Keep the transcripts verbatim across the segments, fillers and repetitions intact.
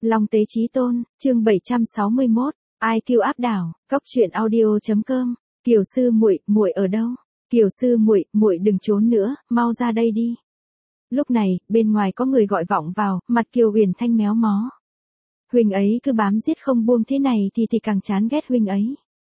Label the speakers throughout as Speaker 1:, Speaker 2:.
Speaker 1: Long Tế Chí Tôn, chương bảy trăm sáu mươi mốt, i kiu áp đảo, cóc truyện audio chấm com. Kiều sư muội, muội ở đâu? Kiều sư muội, muội đừng trốn nữa, mau ra đây đi. Lúc này, bên ngoài có người gọi vọng vào, mặt Kiều Huyền Thanh méo mó. Huynh ấy cứ bám giết không buông thế này thì thì càng chán ghét huynh ấy.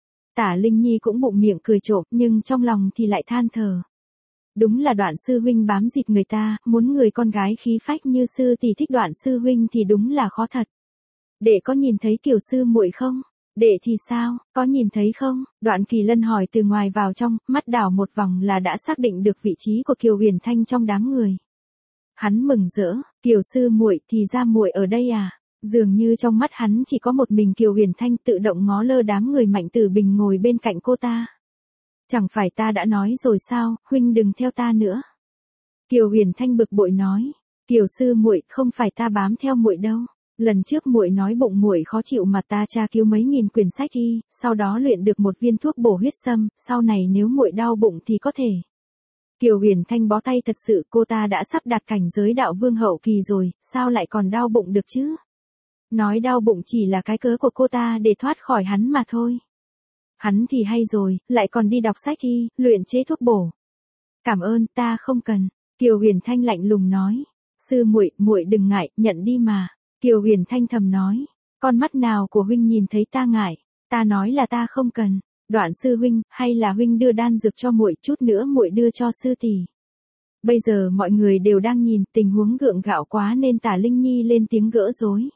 Speaker 1: Tả Linh Nhi cũng bụng miệng cười trộm, nhưng trong lòng thì lại than thở. Đúng là Đoạn sư huynh bám dịt người ta, muốn người con gái khí phách như sư tỷ thích Đoạn sư huynh thì đúng là khó thật. Đệ có nhìn thấy Kiều sư muội không? Đệ thì sao, có nhìn thấy không? Đoạn Kỳ Lân hỏi từ ngoài vào trong, mắt đảo một vòng là đã xác định được vị trí của Kiều Huyền Thanh trong đám người. Hắn mừng rỡ, Kiều sư muội thì ra muội ở đây à? Dường như trong mắt hắn chỉ có một mình Kiều Huyền Thanh, tự động ngó lơ đám người Mạnh Tử Bình ngồi bên cạnh cô ta. Chẳng phải ta đã nói rồi sao, huynh đừng theo ta nữa. Kiều Huyền Thanh bực bội nói, Kiều sư muội, không phải ta bám theo muội đâu. Lần trước muội nói bụng muội khó chịu mà ta tra cứu mấy nghìn quyển sách y, sau đó luyện được một viên thuốc bổ huyết sâm, sau này nếu muội đau bụng thì có thể. Kiều Huyền Thanh bó tay thật sự, cô ta đã sắp đạt cảnh giới đạo vương hậu kỳ rồi, sao lại còn đau bụng được chứ? Nói đau bụng chỉ là cái cớ của cô ta để thoát khỏi hắn mà thôi. Hắn thì hay rồi, lại còn đi đọc sách y, luyện chế thuốc bổ. Cảm ơn, ta không cần. Kiều Huyền Thanh lạnh lùng nói. Sư muội, muội đừng ngại, nhận đi mà. Kiều Huyền Thanh thầm nói. Con mắt nào của huynh nhìn thấy ta ngại? Ta nói là ta không cần. Đoạn sư huynh, hay là huynh đưa đan dược cho muội, chút nữa muội đưa cho sư tỷ. Bây giờ mọi người đều đang nhìn, tình huống gượng gạo quá nên Tả Linh Nhi lên tiếng gỡ rối.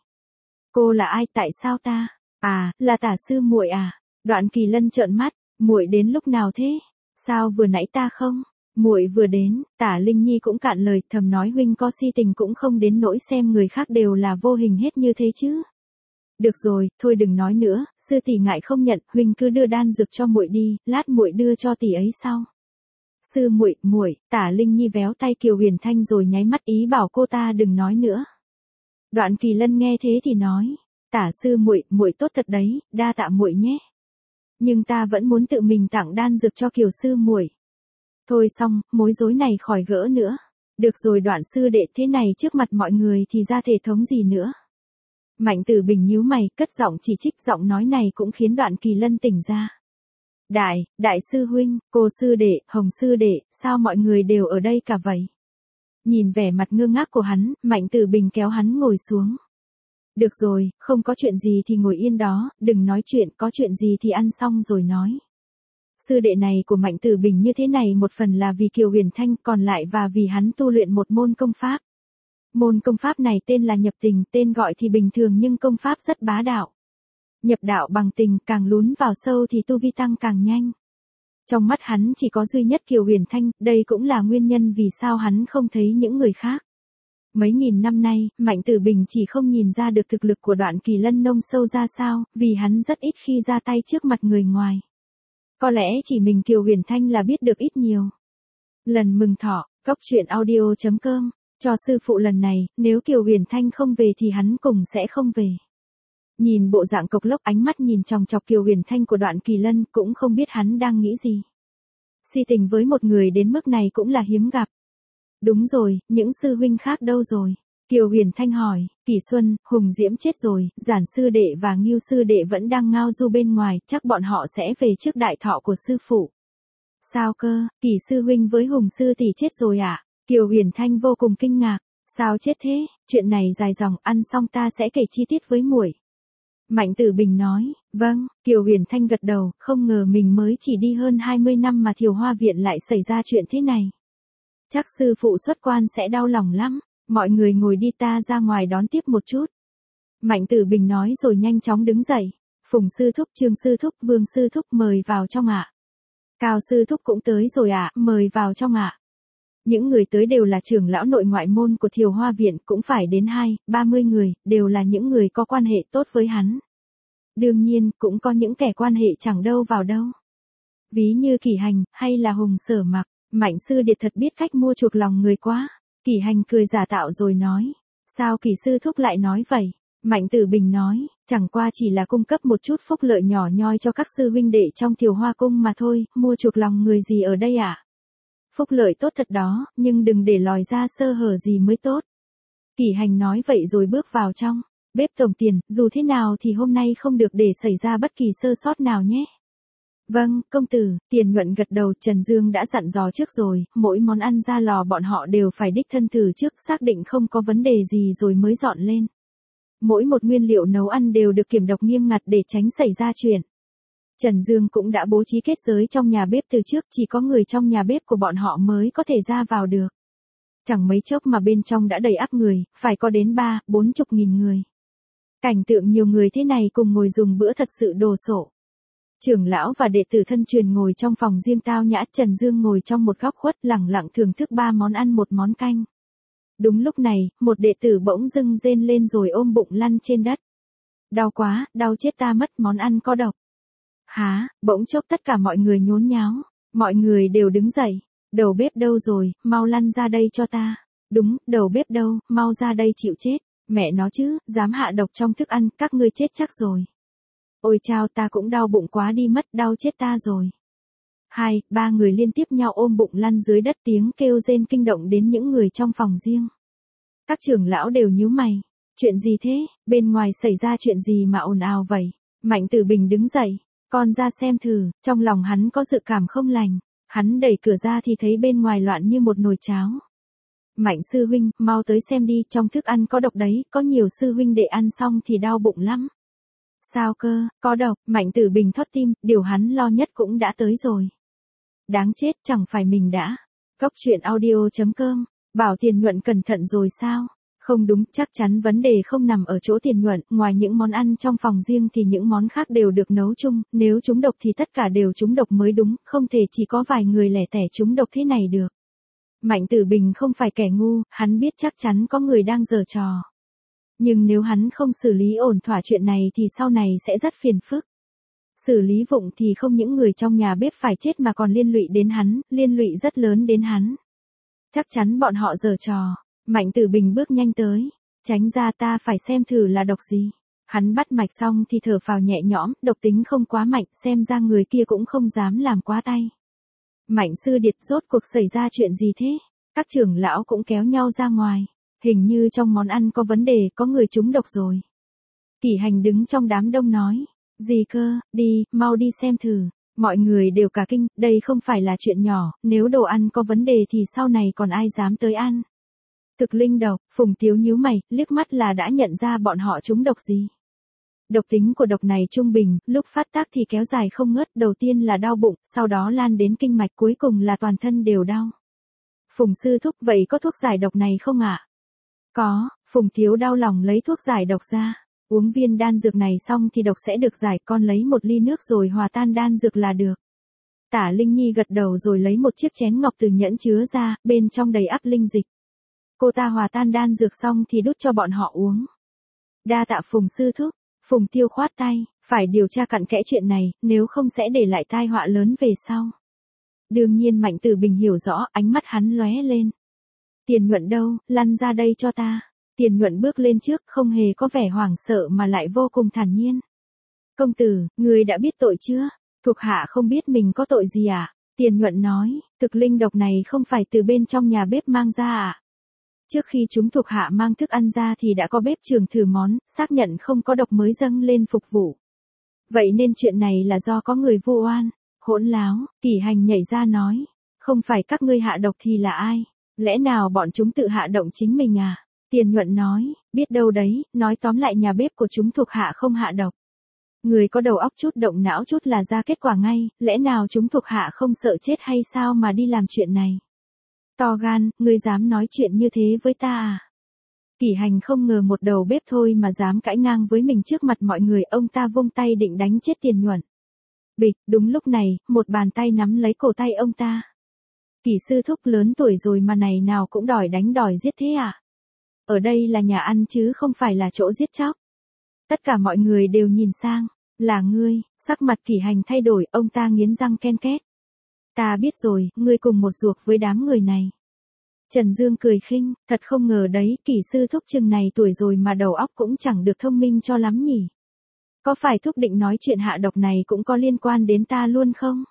Speaker 1: Cô là ai, tại sao ta? À, là Tả sư muội à? Đoạn Kỳ Lân trợn mắt, muội đến lúc nào thế? Sao vừa nãy ta không? Muội vừa đến, Tả Linh Nhi cũng cạn lời, thầm nói huynh có si tình cũng không đến nỗi xem người khác đều là vô hình hết như thế chứ. Được rồi, thôi đừng nói nữa, sư tỷ ngại không nhận, huynh cứ đưa đan dược cho muội đi, lát muội đưa cho tỷ ấy sau. Sư muội, muội, Tả Linh Nhi véo tay Kiều Huyền Thanh rồi nháy mắt ý bảo cô ta đừng nói nữa. Đoạn Kỳ Lân nghe thế thì nói, Tả sư muội, muội tốt thật đấy, đa tạ muội nhé. Nhưng ta vẫn muốn tự mình tặng đan dược cho Kiều sư muội. Thôi xong, mối rối này khỏi gỡ nữa. Được rồi Đoạn sư đệ, thế này trước mặt mọi người thì ra thể thống gì nữa. Mạnh Tử Bình nhíu mày, cất giọng chỉ trích, giọng nói này cũng khiến Đoạn Kỳ Lân tỉnh ra. Đại, đại sư huynh, cô sư đệ, Hồng sư đệ, sao mọi người đều ở đây cả vậy? Nhìn vẻ mặt ngơ ngác của hắn, Mạnh Tử Bình kéo hắn ngồi xuống. Được rồi, không có chuyện gì thì ngồi yên đó, đừng nói chuyện, có chuyện gì thì ăn xong rồi nói. Sư đệ này của Mạnh Tử Bình như thế này một phần là vì Kiều Huyền Thanh, còn lại và vì hắn tu luyện một môn công pháp. Môn công pháp này tên là nhập tình, tên gọi thì bình thường nhưng công pháp rất bá đạo. Nhập đạo bằng tình, càng lún vào sâu thì tu vi tăng càng nhanh. Trong mắt hắn chỉ có duy nhất Kiều Huyền Thanh, đây cũng là nguyên nhân vì sao hắn không thấy những người khác. Mấy nghìn năm nay, Mạnh Tử Bình chỉ không nhìn ra được thực lực của Đoạn Kỳ Lân nông sâu ra sao, vì hắn rất ít khi ra tay trước mặt người ngoài. Có lẽ chỉ mình Kiều Huyền Thanh là biết được ít nhiều. Lần mừng thọ, cóc truyện audio chấm com, cho sư phụ lần này, nếu Kiều Huyền Thanh không về thì hắn cùng sẽ không về. Nhìn bộ dạng cộc lốc, ánh mắt nhìn chòng chọc Kiều Huyền Thanh của Đoạn Kỳ Lân, cũng không biết hắn đang nghĩ gì. Si tình với một người đến mức này cũng là hiếm gặp. Đúng rồi, những sư huynh khác đâu rồi? Kiều Huyền Thanh hỏi. Kỷ Xuân, Hùng Diễm chết rồi, Giản sư đệ và Ngưu sư đệ vẫn đang ngao du bên ngoài, chắc bọn họ sẽ về trước đại thọ của sư phụ. Sao cơ, Kỷ sư huynh với Hùng sư tỷ chết rồi à? Kiều Huyền Thanh vô cùng kinh ngạc. Sao chết thế? Chuyện này dài dòng, ăn xong ta sẽ kể chi tiết với muội. Mạnh Tử Bình nói. Vâng. Kiều Huyền Thanh gật đầu, không ngờ mình mới chỉ đi hơn hai mươi năm mà Thiều Hoa Viện lại xảy ra chuyện thế này. Chắc sư phụ xuất quan sẽ đau lòng lắm. Mọi người ngồi đi, ta ra ngoài đón tiếp một chút. Mạnh Tử Bình nói rồi nhanh chóng đứng dậy. Phùng sư thúc, Trương sư thúc, Vương sư thúc mời vào trong ạ. Cao sư thúc cũng tới rồi ạ, mời vào trong ạ. Những người tới đều là trưởng lão nội ngoại môn của Thiều Hoa Viện, cũng phải đến hai, ba mươi người, đều là những người có quan hệ tốt với hắn. Đương nhiên, cũng có những kẻ quan hệ chẳng đâu vào đâu. Ví như Kỷ Hành, hay là Hùng Sở Mặc. Mạnh sư điệt thật biết cách mua chuộc lòng người quá. Kỷ Hành cười giả tạo rồi nói. Sao Kỷ sư thúc lại nói vậy? Mạnh Tử Bình nói, chẳng qua chỉ là cung cấp một chút phúc lợi nhỏ nhoi cho các sư huynh đệ trong Thiều Hoa cung mà thôi, mua chuộc lòng người gì ở đây ạ? À? Phúc lợi tốt thật đó, nhưng đừng để lòi ra sơ hở gì mới tốt. Kỷ Hành nói vậy rồi bước vào trong. Bếp tổng tiền, dù thế nào thì hôm nay không được để xảy ra bất kỳ sơ sót nào nhé. Vâng, công tử, Tiền Nhuận gật đầu. Trần Dương đã dặn dò trước rồi, mỗi món ăn ra lò bọn họ đều phải đích thân thử trước, xác định không có vấn đề gì rồi mới dọn lên. Mỗi một nguyên liệu nấu ăn đều được kiểm độc nghiêm ngặt để tránh xảy ra chuyện. Trần Dương cũng đã bố trí kết giới trong nhà bếp từ trước, chỉ có người trong nhà bếp của bọn họ mới có thể ra vào được. Chẳng mấy chốc mà bên trong đã đầy ắp người, phải có đến ba, bốn chục nghìn người. Cảnh tượng nhiều người thế này cùng ngồi dùng bữa thật sự đồ sộ. Trưởng lão và đệ tử thân truyền ngồi trong phòng riêng tao nhã, Trần Dương ngồi trong một góc khuất lẳng lặng thưởng thức ba món ăn một món canh. Đúng lúc này, một đệ tử bỗng dưng rên lên rồi ôm bụng lăn trên đất. Đau quá, đau chết ta mất, món ăn có độc. Há, bỗng chốc tất cả mọi người nhốn nháo, mọi người đều đứng dậy. Đầu bếp đâu rồi, mau lăn ra đây cho ta. Đúng, đầu bếp đâu, mau ra đây chịu chết. Mẹ nó chứ, dám hạ độc trong thức ăn, các ngươi chết chắc rồi. Ôi chao, ta cũng đau bụng quá đi mất, đau chết ta rồi. Hai, ba người liên tiếp nhau ôm bụng lăn dưới đất, tiếng kêu rên kinh động đến những người trong phòng riêng. Các trưởng lão đều nhíu mày. Chuyện gì thế, bên ngoài xảy ra chuyện gì mà ồn ào vậy? Mạnh Tử Bình đứng dậy, con ra xem thử, trong lòng hắn có dự cảm không lành. Hắn đẩy cửa ra thì thấy bên ngoài loạn như một nồi cháo. Mạnh sư huynh, mau tới xem đi, trong thức ăn có độc đấy, có nhiều sư huynh đệ ăn xong thì đau bụng lắm. Sao cơ, có độc? Mạnh Tử Bình thót tim, điều hắn lo nhất cũng đã tới rồi. Đáng chết, chẳng phải mình đã. Góc truyện audio chấm com, bảo Tiền Nhuận cẩn thận rồi sao? Không đúng, chắc chắn vấn đề không nằm ở chỗ Tiền Nhuận, ngoài những món ăn trong phòng riêng thì những món khác đều được nấu chung, nếu trúng độc thì tất cả đều trúng độc mới đúng, không thể chỉ có vài người lẻ tẻ trúng độc thế này được. Mạnh Tử Bình không phải kẻ ngu, hắn biết chắc chắn có người đang giở trò. Nhưng nếu hắn không xử lý ổn thỏa chuyện này thì sau này sẽ rất phiền phức. Xử lý vụng thì không những người trong nhà bếp phải chết mà còn liên lụy đến hắn, liên lụy rất lớn đến hắn. Chắc chắn bọn họ giở trò. Mạnh Tử Bình bước nhanh tới. Tránh ra, ta phải xem thử là độc gì. Hắn bắt mạch xong thì thở phào nhẹ nhõm, độc tính không quá mạnh, xem ra người kia cũng không dám làm quá tay. Mạnh sư điệt, rốt cuộc xảy ra chuyện gì thế? Các trưởng lão cũng kéo nhau ra ngoài. Hình như trong món ăn có vấn đề, có người trúng độc rồi. Kỷ Hành đứng trong đám đông nói. Gì cơ, đi, mau đi xem thử. Mọi người đều cả kinh, đây không phải là chuyện nhỏ, nếu đồ ăn có vấn đề thì sau này còn ai dám tới ăn. Thực linh độc, Phùng Tiếu nhíu mày, liếc mắt là đã nhận ra bọn họ trúng độc gì. Độc tính của độc này trung bình, lúc phát tác thì kéo dài không ngớt, đầu tiên là đau bụng, sau đó lan đến kinh mạch, cuối cùng là toàn thân đều đau. Phùng sư thúc, vậy có thuốc giải độc này không ạ? À? Có, Phùng Tiếu đau lòng lấy thuốc giải độc ra. Uống viên đan dược này xong thì độc sẽ được giải, con lấy một ly nước rồi hòa tan đan dược là được. Tả Linh Nhi gật đầu rồi lấy một chiếc chén ngọc từ nhẫn chứa ra, bên trong đầy ắp linh dịch. Cô ta hòa tan đan dược xong thì đút cho bọn họ uống. Đa tạ Phùng sư thúc. Phùng Tiêu khoát tay, phải điều tra cặn kẽ chuyện này, nếu không sẽ để lại tai họa lớn về sau. Đương nhiên Mạnh Tử Bình hiểu rõ, ánh mắt hắn lóe lên. Tiền Nhuận đâu, lăn ra đây cho ta. Tiền Nhuận bước lên trước, không hề có vẻ hoảng sợ mà lại vô cùng thản nhiên. Công tử, người đã biết tội chưa? Thuộc hạ không biết mình có tội gì à? Tiền Nhuận nói, thực linh độc này không phải từ bên trong nhà bếp mang ra à? Trước khi chúng thuộc hạ mang thức ăn ra thì đã có bếp trưởng thử món, xác nhận không có độc mới dâng lên phục vụ. Vậy nên chuyện này là do có người vu oan. Hỗn láo, Kỷ Hành nhảy ra nói. Không phải các ngươi hạ độc thì là ai? Lẽ nào bọn chúng tự hạ động chính mình à? Tiền Nhuận nói, biết đâu đấy, nói tóm lại nhà bếp của chúng thuộc hạ không hạ độc. Người có đầu óc chút động não chút là ra kết quả ngay, lẽ nào chúng thuộc hạ không sợ chết hay sao mà đi làm chuyện này? To gan, ngươi dám nói chuyện như thế với ta à? Kỷ Hành không ngờ một đầu bếp thôi mà dám cãi ngang với mình trước mặt mọi người, ông ta vung tay định đánh chết Tiền Nhuận. Bịch, đúng lúc này, một bàn tay nắm lấy cổ tay ông ta. Kỷ sư thúc lớn tuổi rồi mà này nào cũng đòi đánh đòi giết thế à? Ở đây là nhà ăn chứ không phải là chỗ giết chóc. Tất cả mọi người đều nhìn sang, là ngươi, sắc mặt Kỷ Hành thay đổi, ông ta nghiến răng ken két. Ta biết rồi, ngươi cùng một ruột với đám người này. Trần Dương cười khinh, thật không ngờ đấy, Kỷ sư thúc chừng này tuổi rồi mà đầu óc cũng chẳng được thông minh cho lắm nhỉ. Có phải thúc định nói chuyện hạ độc này cũng có liên quan đến ta luôn không?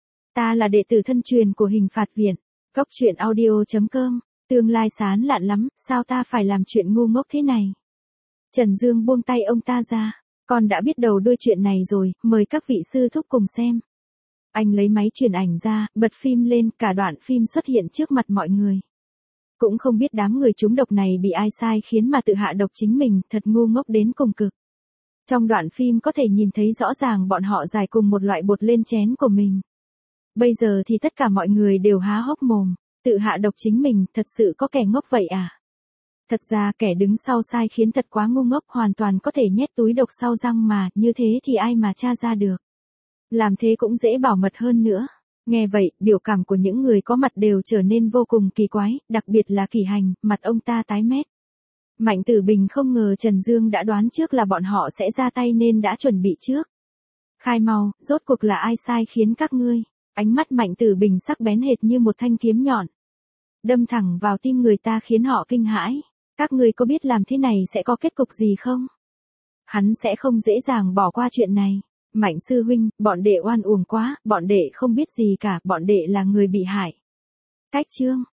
Speaker 1: Ta là đệ tử thân truyền của Hình Phạt Viện. Góc truyện audio chấm com, tương lai sáng lạn lắm, sao ta phải làm chuyện ngu ngốc thế này? Trần Dương buông tay ông ta ra. Con đã biết đầu đuôi chuyện này rồi, mời các vị sư thúc cùng xem. Anh lấy máy truyền ảnh ra, bật phim lên, cả đoạn phim xuất hiện trước mặt mọi người. Cũng không biết đám người trúng độc này bị ai sai khiến mà tự hạ độc chính mình, thật ngu ngốc đến cùng cực. Trong đoạn phim có thể nhìn thấy rõ ràng bọn họ rải cùng một loại bột lên chén của mình. Bây giờ thì tất cả mọi người đều há hốc mồm, tự hạ độc chính mình, thật sự có kẻ ngốc vậy à? Thật ra kẻ đứng sau sai khiến thật quá ngu ngốc, hoàn toàn có thể nhét túi độc sau răng mà, như thế thì ai mà tra ra được. Làm thế cũng dễ bảo mật hơn nữa. Nghe vậy, biểu cảm của những người có mặt đều trở nên vô cùng kỳ quái, đặc biệt là Kỷ Hành, mặt ông ta tái mét. Mạnh Tử Bình không ngờ Trần Dương đã đoán trước là bọn họ sẽ ra tay nên đã chuẩn bị trước. Khai mau, rốt cuộc là ai sai khiến các ngươi? Ánh mắt Mạnh Tử Bình sắc bén hệt như một thanh kiếm nhọn. Đâm thẳng vào tim người ta khiến họ kinh hãi. Các ngươi có biết làm thế này sẽ có kết cục gì không? Hắn sẽ không dễ dàng bỏ qua chuyện này. Mạnh sư huynh, bọn đệ oan uổng quá, bọn đệ không biết gì cả, bọn đệ là người bị hại. Cách chương